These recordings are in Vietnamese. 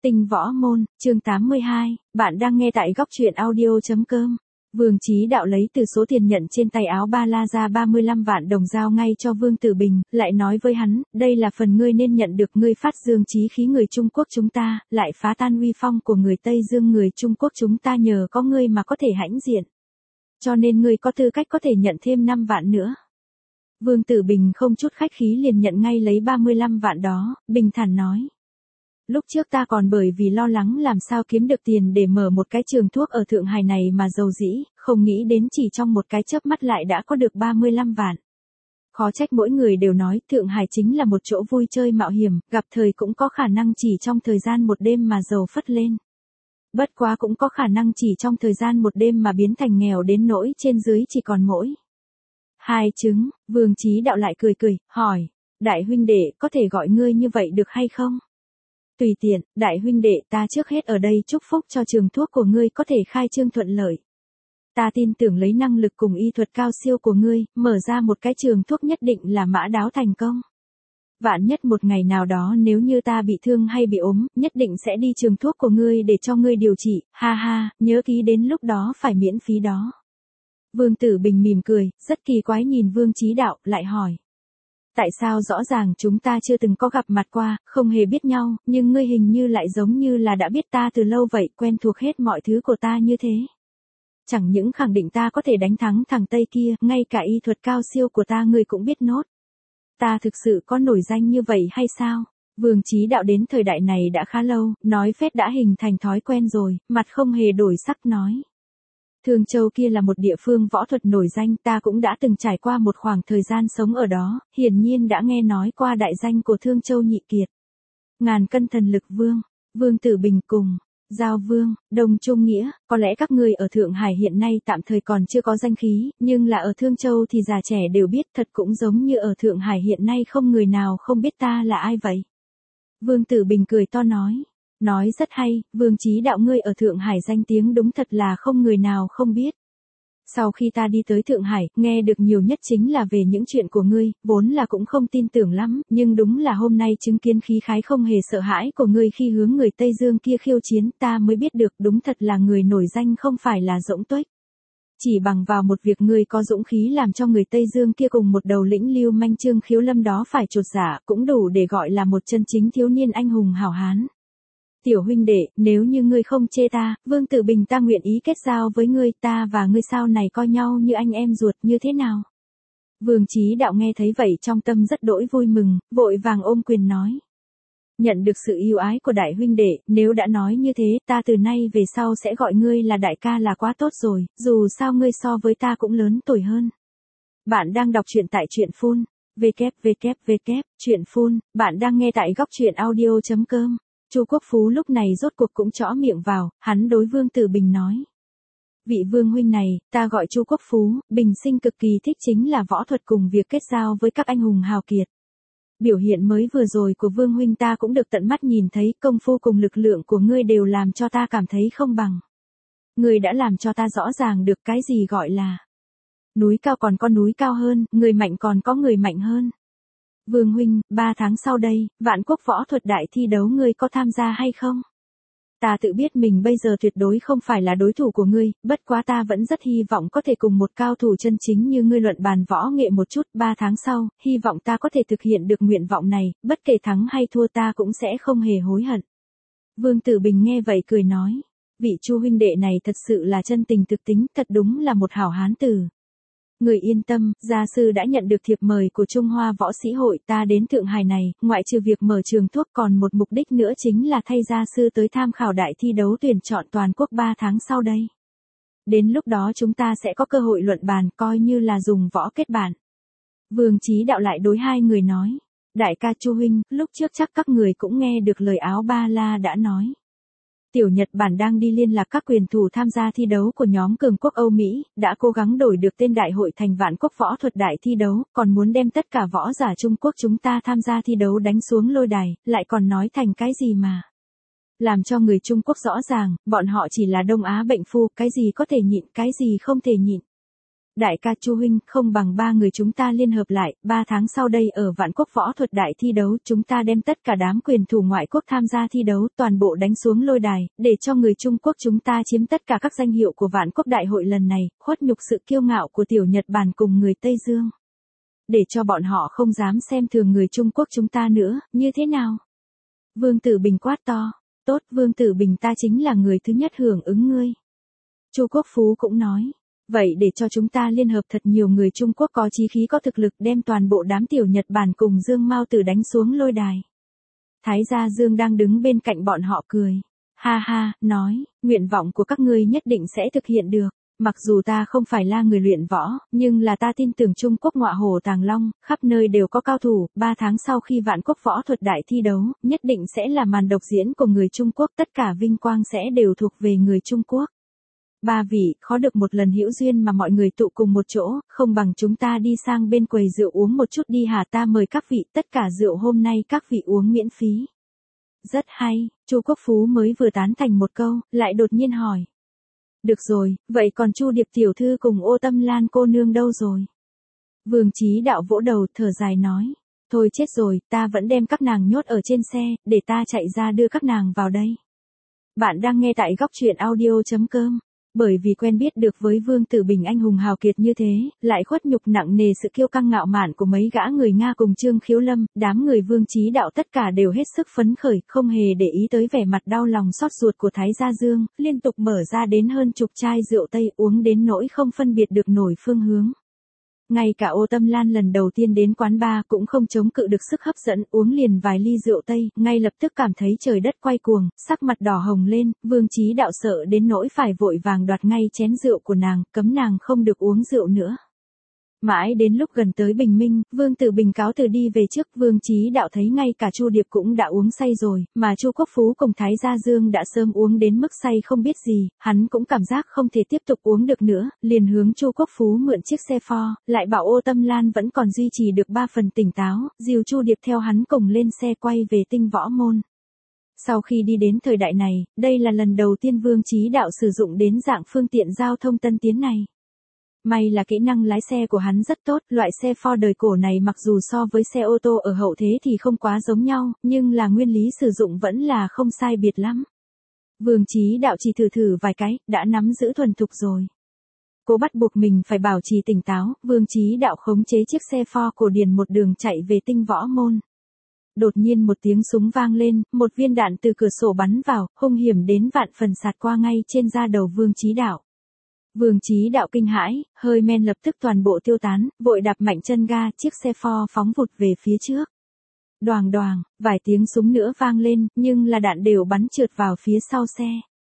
Tinh võ môn, chương 82, bạn đang nghe tại góc truyện audio.com. Vương Chí Đạo lấy từ số tiền nhận trên tay áo ba la ra 35 vạn đồng giao ngay cho Vương Tử Bình, lại nói với hắn, đây là phần ngươi nên nhận được, ngươi phát dương chí khí người Trung Quốc chúng ta, lại phá tan uy phong của người Tây Dương, người Trung Quốc chúng ta nhờ có ngươi mà có thể hãnh diện. Cho nên ngươi có tư cách có thể nhận thêm 5 vạn nữa. Vương Tử Bình không chút khách khí liền nhận ngay lấy 35 vạn đó, bình thản nói. Lúc trước ta còn bởi vì lo lắng làm sao kiếm được tiền để mở một cái trường thuốc ở Thượng Hải này mà giàu dĩ, không nghĩ đến chỉ trong một cái chớp mắt lại đã có được 35 vạn. Khó trách mỗi người đều nói Thượng Hải chính là một chỗ vui chơi mạo hiểm, gặp thời cũng có khả năng chỉ trong thời gian một đêm mà giàu phất lên. Bất quá cũng có khả năng chỉ trong thời gian một đêm mà biến thành nghèo đến nỗi trên dưới chỉ còn mỗi hai trứng. Vương Chí Đạo lại cười cười, hỏi, đại huynh đệ có thể gọi ngươi như vậy được hay không? Tùy tiện, đại huynh đệ, ta trước hết ở đây chúc phúc cho trường thuốc của ngươi có thể khai trương thuận lợi. Ta tin tưởng lấy năng lực cùng y thuật cao siêu của ngươi, mở ra một cái trường thuốc nhất định là mã đáo thành công. Vạn nhất một ngày nào đó nếu như ta bị thương hay bị ốm, nhất định sẽ đi trường thuốc của ngươi để cho ngươi điều trị, ha ha, nhớ ký đến lúc đó phải miễn phí đó. Vương Tử Bình mỉm cười, rất kỳ quái nhìn Vương Chí Đạo, lại hỏi. Tại sao rõ ràng chúng ta chưa từng có gặp mặt qua, không hề biết nhau, nhưng ngươi hình như lại giống như là đã biết ta từ lâu vậy, quen thuộc hết mọi thứ của ta như thế. Chẳng những khẳng định ta có thể đánh thắng thằng Tây kia, ngay cả y thuật cao siêu của ta ngươi cũng biết nốt. Ta thực sự có nổi danh như vậy hay sao? Vương Chí Đạo đến thời đại này đã khá lâu, nói phét đã hình thành thói quen rồi, mặt không hề đổi sắc nói. Thương Châu kia là một địa phương võ thuật nổi danh, ta cũng đã từng trải qua một khoảng thời gian sống ở đó, hiển nhiên đã nghe nói qua đại danh của Thương Châu Nhị Kiệt. Ngàn cân thần lực vương, Vương Tử Bình cùng, Giao Vương, Đông Trung Nghĩa, có lẽ các người ở Thượng Hải hiện nay tạm thời còn chưa có danh khí, nhưng là ở Thương Châu thì già trẻ đều biết, thật cũng giống như ở Thượng Hải hiện nay không người nào không biết ta là ai vậy. Vương Tử Bình cười to nói. Nói rất hay, Vương Chí Đạo ngươi ở Thượng Hải danh tiếng đúng thật là không người nào không biết. Sau khi ta đi tới Thượng Hải, nghe được nhiều nhất chính là về những chuyện của ngươi, vốn là cũng không tin tưởng lắm, nhưng đúng là hôm nay chứng kiến khí khái không hề sợ hãi của ngươi khi hướng người Tây Dương kia khiêu chiến, ta mới biết được đúng thật là người nổi danh không phải là rỗng tuếch. Chỉ bằng vào một việc ngươi có dũng khí làm cho người Tây Dương kia cùng một đầu lĩnh lưu manh Trương Khiếu Lâm đó phải chột dạ, cũng đủ để gọi là một chân chính thiếu niên anh hùng hảo hán. Tiểu huynh đệ, nếu như ngươi không chê ta, Vương Tử Bình ta nguyện ý kết giao với ngươi, ta và ngươi sau này coi nhau như anh em ruột như thế nào? Vương Chí Đạo nghe thấy vậy trong tâm rất đỗi vui mừng, vội vàng ôm quyền nói. Nhận được sự yêu ái của đại huynh đệ, nếu đã nói như thế, ta từ nay về sau sẽ gọi ngươi là đại ca là quá tốt rồi, dù sao ngươi so với ta cũng lớn tuổi hơn. Bạn đang đọc truyện tại truyện phun, truyện phun, bạn đang nghe tại góc truyện audio.com. Chu Quốc Phú lúc này rốt cuộc cũng chõ miệng vào, hắn đối Vương Tử Bình nói. Vị vương huynh này, ta gọi Chu Quốc Phú, bình sinh cực kỳ thích chính là võ thuật cùng việc kết giao với các anh hùng hào kiệt. Biểu hiện mới vừa rồi của vương huynh ta cũng được tận mắt nhìn thấy, công phu cùng lực lượng của ngươi đều làm cho ta cảm thấy không bằng. Ngươi đã làm cho ta rõ ràng được cái gì gọi là núi cao còn có núi cao hơn, người mạnh còn có người mạnh hơn. Vương huynh, 3 tháng sau đây, Vạn Quốc võ thuật đại thi đấu ngươi có tham gia hay không? Ta tự biết mình bây giờ tuyệt đối không phải là đối thủ của ngươi, bất quá ta vẫn rất hy vọng có thể cùng một cao thủ chân chính như ngươi luận bàn võ nghệ một chút. 3 tháng sau, hy vọng ta có thể thực hiện được nguyện vọng này, bất kể thắng hay thua ta cũng sẽ không hề hối hận. Vương Tử Bình nghe vậy cười nói, vị Chu huynh đệ này thật sự là chân tình thực tính, thật đúng là một hảo hán tử. Người yên tâm, gia sư đã nhận được thiệp mời của Trung Hoa Võ Sĩ Hội, ta đến Thượng Hải này, ngoại trừ việc mở trường thuốc còn một mục đích nữa chính là thay gia sư tới tham khảo đại thi đấu tuyển chọn toàn quốc 3 tháng sau đây. Đến lúc đó chúng ta sẽ có cơ hội luận bàn, coi như là dùng võ kết bạn. Vương Chí Đạo lại đối hai người nói, đại ca Chu huynh, lúc trước chắc các người cũng nghe được lời áo ba la đã nói. Tiểu Nhật Bản đang đi liên lạc các quyền thủ tham gia thi đấu của nhóm cường quốc Âu Mỹ, đã cố gắng đổi được tên đại hội thành Vạn Quốc võ thuật đại thi đấu, còn muốn đem tất cả võ giả Trung Quốc chúng ta tham gia thi đấu đánh xuống lôi đài, lại còn nói thành cái gì mà. Làm cho người Trung Quốc rõ ràng, bọn họ chỉ là Đông Á bệnh phu, cái gì có thể nhịn, cái gì không thể nhịn. Đại ca Chu huynh, không bằng ba người chúng ta liên hợp lại, 3 tháng sau đây ở Vạn Quốc võ thuật đại thi đấu, chúng ta đem tất cả đám quyền thủ ngoại quốc tham gia thi đấu, toàn bộ đánh xuống lôi đài, để cho người Trung Quốc chúng ta chiếm tất cả các danh hiệu của Vạn Quốc đại hội lần này, khuất nhục sự kiêu ngạo của tiểu Nhật Bản cùng người Tây Dương. Để cho bọn họ không dám xem thường người Trung Quốc chúng ta nữa, như thế nào? Vương Tử Bình quát to. Tốt, Vương Tử Bình, ta chính là người thứ nhất hưởng ứng ngươi. Chu Quốc Phú cũng nói. Vậy để cho chúng ta liên hợp thật nhiều người Trung Quốc có chí khí có thực lực đem toàn bộ đám tiểu Nhật Bản cùng Dương Mao Tử đánh xuống lôi đài. Thái gia Dương đang đứng bên cạnh bọn họ cười. Ha ha, nói, nguyện vọng của các ngươi nhất định sẽ thực hiện được. Mặc dù ta không phải là người luyện võ, nhưng là ta tin tưởng Trung Quốc ngọa hổ tàng long, khắp nơi đều có cao thủ, 3 tháng sau khi Vạn Quốc võ thuật đại thi đấu, nhất định sẽ là màn độc diễn của người Trung Quốc, tất cả vinh quang sẽ đều thuộc về người Trung Quốc. Ba vị, khó được một lần hữu duyên mà mọi người tụ cùng một chỗ, không bằng chúng ta đi sang bên quầy rượu uống một chút đi hả, ta mời các vị, tất cả rượu hôm nay các vị uống miễn phí. Rất hay, Chu Quốc Phú mới vừa tán thành một câu, lại đột nhiên hỏi. Được rồi, vậy còn Chu Điệp tiểu thư cùng Ô Tâm Lan cô nương đâu rồi? Vương Chí Đạo vỗ đầu thở dài nói. Thôi chết rồi, ta vẫn đem các nàng nhốt ở trên xe, để ta chạy ra đưa các nàng vào đây. Bạn đang nghe tại góc truyện audio.com. Bởi vì quen biết được với Vương Tử Bình anh hùng hào kiệt như thế, lại khuất nhục nặng nề sự kiêu căng ngạo mạn của mấy gã người Nga cùng Trương Khiếu Lâm, đám người Vương Chí Đạo tất cả đều hết sức phấn khởi, không hề để ý tới vẻ mặt đau lòng xót ruột của Thái gia Dương, liên tục mở ra đến hơn chục chai rượu Tây uống đến nỗi không phân biệt được nổi phương hướng. Ngay cả Ô Tâm Lan lần đầu tiên đến quán bar cũng không chống cự được sức hấp dẫn, uống liền vài ly rượu Tây, ngay lập tức cảm thấy trời đất quay cuồng, sắc mặt đỏ hồng lên, Vương Chí Đạo sợ đến nỗi phải vội vàng đoạt ngay chén rượu của nàng, cấm nàng không được uống rượu nữa. Mãi đến lúc gần tới bình minh, Vương Tử Bình cáo từ đi về trước, Vương Chí Đạo thấy ngay cả Chu Điệp cũng đã uống say rồi, mà Chu Quốc Phú cùng Thái gia Dương đã sớm uống đến mức say không biết gì, hắn cũng cảm giác không thể tiếp tục uống được nữa, liền hướng Chu Quốc Phú mượn chiếc xe Ford, lại bảo Ô Tâm Lan vẫn còn duy trì được 3 phần tỉnh táo, dìu Chu Điệp theo hắn cùng lên xe quay về Tinh Võ Môn. Sau khi đi đến thời đại này, đây là lần đầu tiên Vương Chí Đạo sử dụng đến dạng phương tiện giao thông tân tiến này. May là kỹ năng lái xe của hắn rất tốt, loại xe Ford đời cổ này mặc dù so với xe ô tô ở hậu thế thì không quá giống nhau, nhưng là nguyên lý sử dụng vẫn là không sai biệt lắm. Vương Chí Đạo chỉ thử vài cái, đã nắm giữ thuần thục rồi. Cố bắt buộc mình phải bảo trì tỉnh táo, Vương Chí Đạo khống chế chiếc xe Ford cổ điển một đường chạy về Tinh Võ Môn. Đột nhiên một tiếng súng vang lên, một viên đạn từ cửa sổ bắn vào, hung hiểm đến vạn phần sạt qua ngay trên da đầu Vương Chí Đạo. Vương Chí Đạo kinh hãi, hơi men lập tức toàn bộ tiêu tán, vội đạp mạnh chân ga, chiếc xe Ford phóng vụt về phía trước. Đoàng đoàng, vài tiếng súng nữa vang lên, nhưng là đạn đều bắn trượt vào phía sau xe.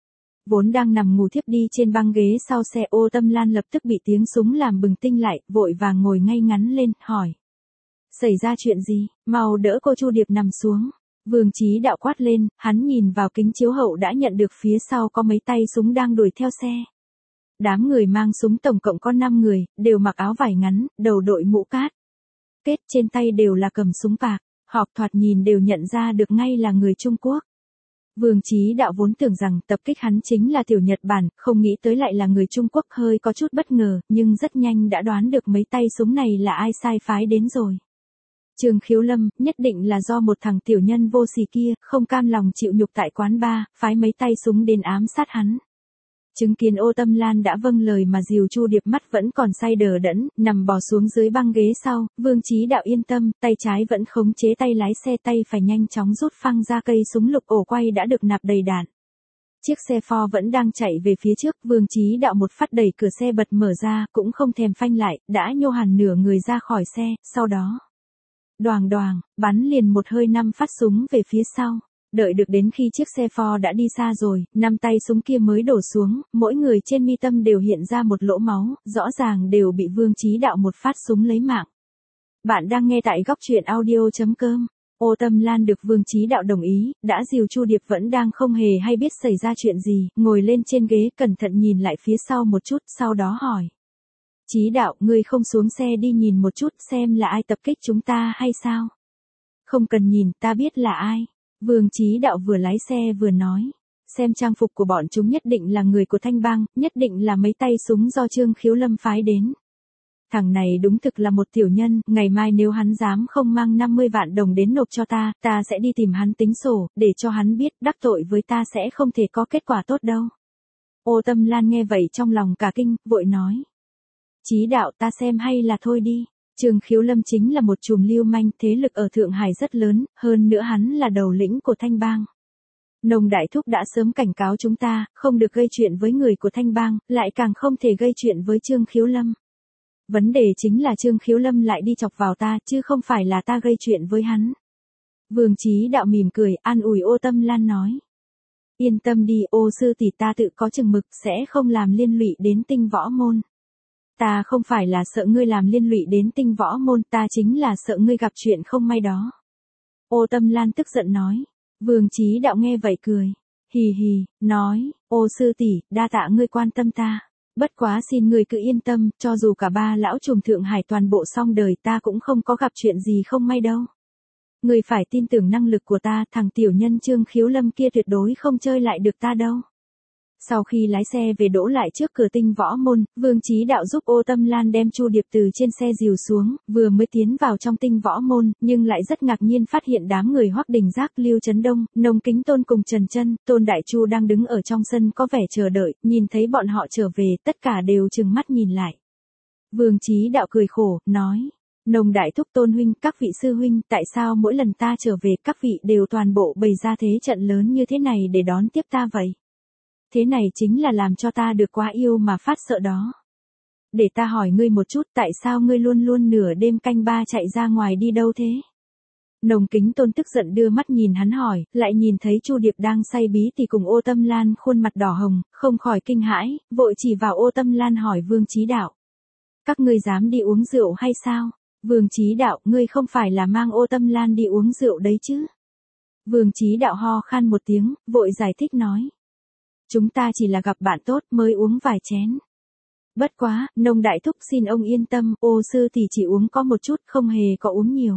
Vốn đang nằm ngủ thiếp đi trên băng ghế sau xe, Ô Tâm Lan lập tức bị tiếng súng làm bừng tinh lại, vội vàng ngồi ngay ngắn lên, hỏi. Xảy ra chuyện gì, mau đỡ cô Chu Điệp nằm xuống. Vương Chí Đạo quát lên, hắn nhìn vào kính chiếu hậu đã nhận được phía sau có mấy tay súng đang đuổi theo xe. Đám người mang súng tổng cộng có 5 người, đều mặc áo vải ngắn, đầu đội mũ cát. Kết trên tay đều là cầm súng bạc, họ thoạt nhìn đều nhận ra được ngay là người Trung Quốc. Vương Chí Đạo vốn tưởng rằng tập kích hắn chính là tiểu Nhật Bản, không nghĩ tới lại là người Trung Quốc, hơi có chút bất ngờ, nhưng rất nhanh đã đoán được mấy tay súng này là ai sai phái đến rồi. Trương Khiếu Lâm, nhất định là do một thằng tiểu nhân vô sỉ kia, không cam lòng chịu nhục tại quán bar, phái mấy tay súng đến ám sát hắn. Chứng kiến Ô Tâm Lan đã vâng lời mà dìu Chu Điệp mắt vẫn còn say đờ đẫn, nằm bò xuống dưới băng ghế sau, Vương Chí Đạo yên tâm, tay trái vẫn khống chế tay lái xe, tay phải nhanh chóng rút phăng ra cây súng lục ổ quay đã được nạp đầy đạn. Chiếc xe Ford vẫn đang chạy về phía trước, Vương Chí Đạo một phát đẩy cửa xe bật mở ra, cũng không thèm phanh lại, đã nhô hẳn nửa người ra khỏi xe, sau đó. Đoàng đoàng, bắn liền một hơi 5 phát súng về phía sau. Đợi được đến khi chiếc xe Ford đã đi xa rồi, 5 tay súng kia mới đổ xuống, mỗi người trên mi tâm đều hiện ra một lỗ máu, rõ ràng đều bị Vương Chí Đạo một phát súng lấy mạng. Bạn đang nghe tại góc truyện audio.com. Ô Tâm Lan được Vương Chí Đạo đồng ý, đã dìu Chu Điệp vẫn đang không hề hay biết xảy ra chuyện gì, ngồi lên trên ghế cẩn thận nhìn lại phía sau một chút, sau đó hỏi. Chí Đạo, ngươi không xuống xe đi nhìn một chút xem là ai tập kích chúng ta hay sao? Không cần nhìn, ta biết là ai. Vương Chí Đạo vừa lái xe vừa nói. Xem trang phục của bọn chúng nhất định là người của Thanh Bang, nhất định là mấy tay súng do Trương Khiếu Lâm phái đến. thằng này đúng thực là một tiểu nhân, ngày mai nếu hắn dám không mang 50 vạn đồng đến nộp cho ta, ta sẽ đi tìm hắn tính sổ, để cho hắn biết đắc tội với ta sẽ không thể có kết quả tốt đâu. Ô Tâm Lan nghe vậy trong lòng cả kinh, vội nói. Chí đạo, ta xem hay là thôi đi. Trương Khiếu Lâm chính là một chùm lưu manh, thế lực ở Thượng Hải rất lớn, hơn nữa hắn là đầu lĩnh của Thanh Bang. Nông Đại Thúc đã sớm cảnh cáo chúng ta, không được gây chuyện với người của Thanh Bang, lại càng không thể gây chuyện với Trương Khiếu Lâm. Vấn đề chính là Trương Khiếu Lâm lại đi chọc vào ta, chứ không phải là ta gây chuyện với hắn. Vương Chí Đạo mỉm cười, an ủi Ô Tâm Lan nói. Yên tâm đi, Ô sư tỷ, ta tự có chừng mực, sẽ không làm liên lụy đến Tinh Võ Môn. Ta không phải là sợ ngươi làm liên lụy đến Tinh Võ Môn, ta chính là sợ ngươi gặp chuyện không may đó. Ô Tâm Lan tức giận nói. Vương Chí Đạo nghe vậy cười. Hì hì, nói, Ô sư tỷ, đa tạ ngươi quan tâm ta. Bất quá xin ngươi cứ yên tâm, cho dù cả ba lão trùm Thượng Hải toàn bộ xong đời ta cũng không có gặp chuyện gì không may đâu. Ngươi phải tin tưởng năng lực của ta, thằng tiểu nhân Trương Khiếu Lâm kia tuyệt đối không chơi lại được ta đâu. Sau khi lái xe về đỗ lại trước cửa Tinh Võ Môn, Vương Chí Đạo giúp Ô Tâm Lan đem Chu Điệp từ trên xe dìu xuống, vừa mới tiến vào trong Tinh Võ Môn, nhưng lại rất ngạc nhiên phát hiện đám người Hoắc Đình Giác, Lưu Chấn Đông, Nông Kính Tôn cùng Trần Chân, Tôn Đại Chu đang đứng ở trong sân có vẻ chờ đợi, nhìn thấy bọn họ trở về, tất cả đều trừng mắt nhìn lại. Vương Chí Đạo cười khổ, nói. Nông Đại Thúc, Tôn huynh, các vị sư huynh, tại sao mỗi lần ta trở về các vị đều toàn bộ bày ra thế trận lớn như thế này để đón tiếp ta vậy? Thế này chính là làm cho ta được quá yêu mà phát sợ đó. Để ta hỏi ngươi một chút, tại sao ngươi luôn luôn nửa đêm canh ba chạy ra ngoài đi đâu thế? Nông Kính Tôn tức giận đưa mắt nhìn hắn hỏi, lại nhìn thấy Chu Điệp đang say bí thì cùng Ô Tâm Lan khuôn mặt đỏ hồng, không khỏi kinh hãi, vội chỉ vào Ô Tâm Lan hỏi Vương Chí Đạo. Các ngươi dám đi uống rượu hay sao? Vương Chí Đạo, ngươi không phải là mang Ô Tâm Lan đi uống rượu đấy chứ? Vương Chí Đạo ho khan một tiếng, vội giải thích nói. Chúng ta chỉ là gặp bạn tốt mới uống vài chén. Bất quá, Nông Đại Thúc xin ông yên tâm, Ô sư thì chỉ uống có một chút, không hề có uống nhiều.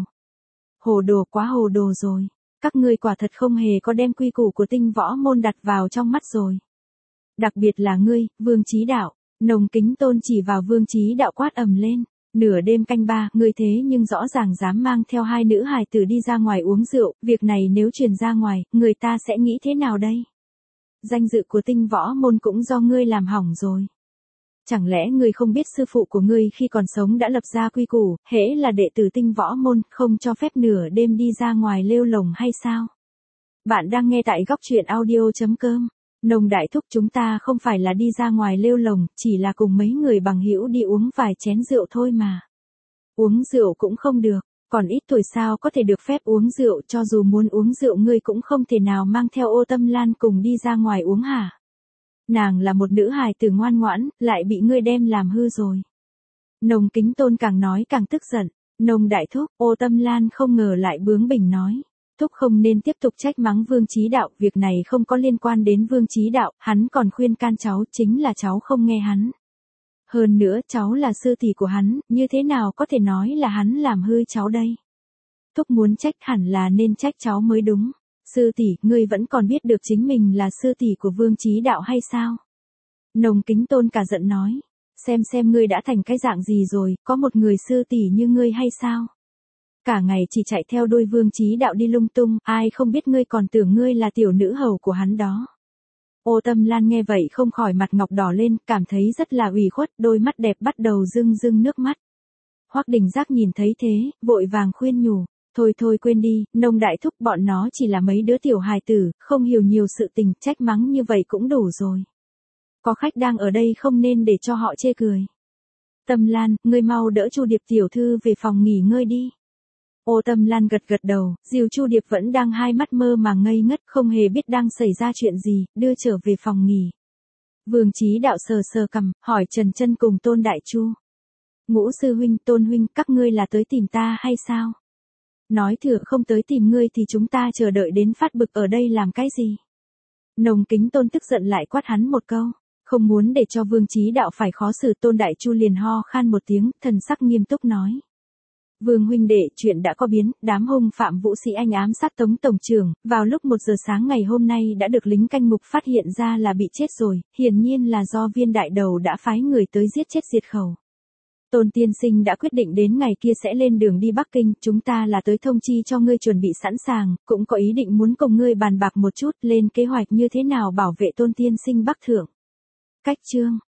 Hồ đồ, quá hồ đồ rồi. Các ngươi quả thật không hề có đem quy củ của Tinh Võ Môn đặt vào trong mắt rồi. Đặc biệt là ngươi, Vương Chí Đạo. Nông Kính Tôn chỉ vào Vương Chí Đạo quát ầm lên. Nửa đêm canh ba, ngươi thế nhưng rõ ràng dám mang theo hai nữ hài tử đi ra ngoài uống rượu, việc này nếu truyền ra ngoài, người ta sẽ nghĩ thế nào đây? Danh dự của Tinh Võ Môn cũng do ngươi làm hỏng rồi. Chẳng lẽ ngươi không biết sư phụ của ngươi khi còn sống đã lập ra quy củ, hễ là đệ tử Tinh Võ Môn, không cho phép nửa đêm đi ra ngoài lêu lồng hay sao? Bạn đang nghe tại góc truyện audio.com. Nông Đại Thúc, chúng ta không phải là đi ra ngoài lêu lồng, chỉ là cùng mấy người bằng hữu đi uống vài chén rượu thôi mà. Uống rượu cũng không được, còn ít tuổi sao có thể được phép uống rượu, cho dù muốn uống rượu ngươi cũng không thể nào mang theo Ô Tâm Lan cùng đi ra ngoài uống hả? Nàng là một nữ hài tử ngoan ngoãn, lại bị ngươi đem làm hư rồi. Nông Kính Tôn càng nói càng tức giận. Nông Đại Thúc, Ô Tâm Lan không ngờ lại bướng bỉnh nói. Thúc không nên tiếp tục trách mắng Vương Chí Đạo, việc này không có liên quan đến Vương Chí Đạo, hắn còn khuyên can cháu, chính là cháu không nghe hắn. Hơn nữa, cháu là sư tỷ của hắn, như thế nào có thể nói là hắn làm hư cháu đây? Thúc muốn trách hẳn là nên trách cháu mới đúng. Sư tỷ, ngươi vẫn còn biết được chính mình là sư tỷ của Vương Chí Đạo hay sao? Nông Kính Tôn cả giận nói. Xem ngươi đã thành cái dạng gì rồi, có một người sư tỷ như ngươi hay sao? Cả ngày chỉ chạy theo đuôi Vương Chí Đạo đi lung tung, ai không biết ngươi còn tưởng ngươi là tiểu nữ hầu của hắn đó. Ô Tâm Lan nghe vậy không khỏi mặt ngọc đỏ lên, cảm thấy rất là ủy khuất, đôi mắt đẹp bắt đầu rưng rưng nước mắt. Hoắc Đình Giác nhìn thấy thế, vội vàng khuyên nhủ. Thôi quên đi, Nông Đại Thúc, bọn nó chỉ là mấy đứa tiểu hài tử, không hiểu nhiều sự tình, trách mắng như vậy cũng đủ rồi. Có khách đang ở đây không nên để cho họ chê cười. Tâm Lan, ngươi mau đỡ Chu Điệp tiểu thư về phòng nghỉ ngơi đi. Ô Tâm Lan gật đầu, dìu Chu Điệp vẫn đang hai mắt mơ màng ngây ngất, không hề biết đang xảy ra chuyện gì, đưa trở về phòng nghỉ. Vương Chí Đạo sờ cằm, hỏi Trần Chân cùng Tôn Đại Chu. Ngũ sư huynh, Tôn huynh, các ngươi là tới tìm ta hay sao? Nói thừa không tới tìm ngươi thì chúng ta chờ đợi đến phát bực ở đây làm cái gì? Nông Kính Tôn tức giận lại quát hắn một câu. Không muốn để cho Vương Chí Đạo phải khó xử, Tôn Đại Chu liền ho khan một tiếng, thần sắc nghiêm túc nói. Vương huynh đệ, chuyện đã có biến, đám hung phạm Vũ Sĩ Anh ám sát Tống tổng trưởng, vào lúc 1 giờ sáng ngày hôm nay đã được lính canh mục phát hiện ra là bị chết rồi, hiển nhiên là do Viên đại đầu đã phái người tới giết chết diệt khẩu. Tôn tiên sinh đã quyết định đến ngày kia sẽ lên đường đi Bắc Kinh, chúng ta là tới thông chi cho ngươi chuẩn bị sẵn sàng, cũng có ý định muốn cùng ngươi bàn bạc một chút lên kế hoạch như thế nào bảo vệ Tôn tiên sinh Bắc Thượng. Cách chương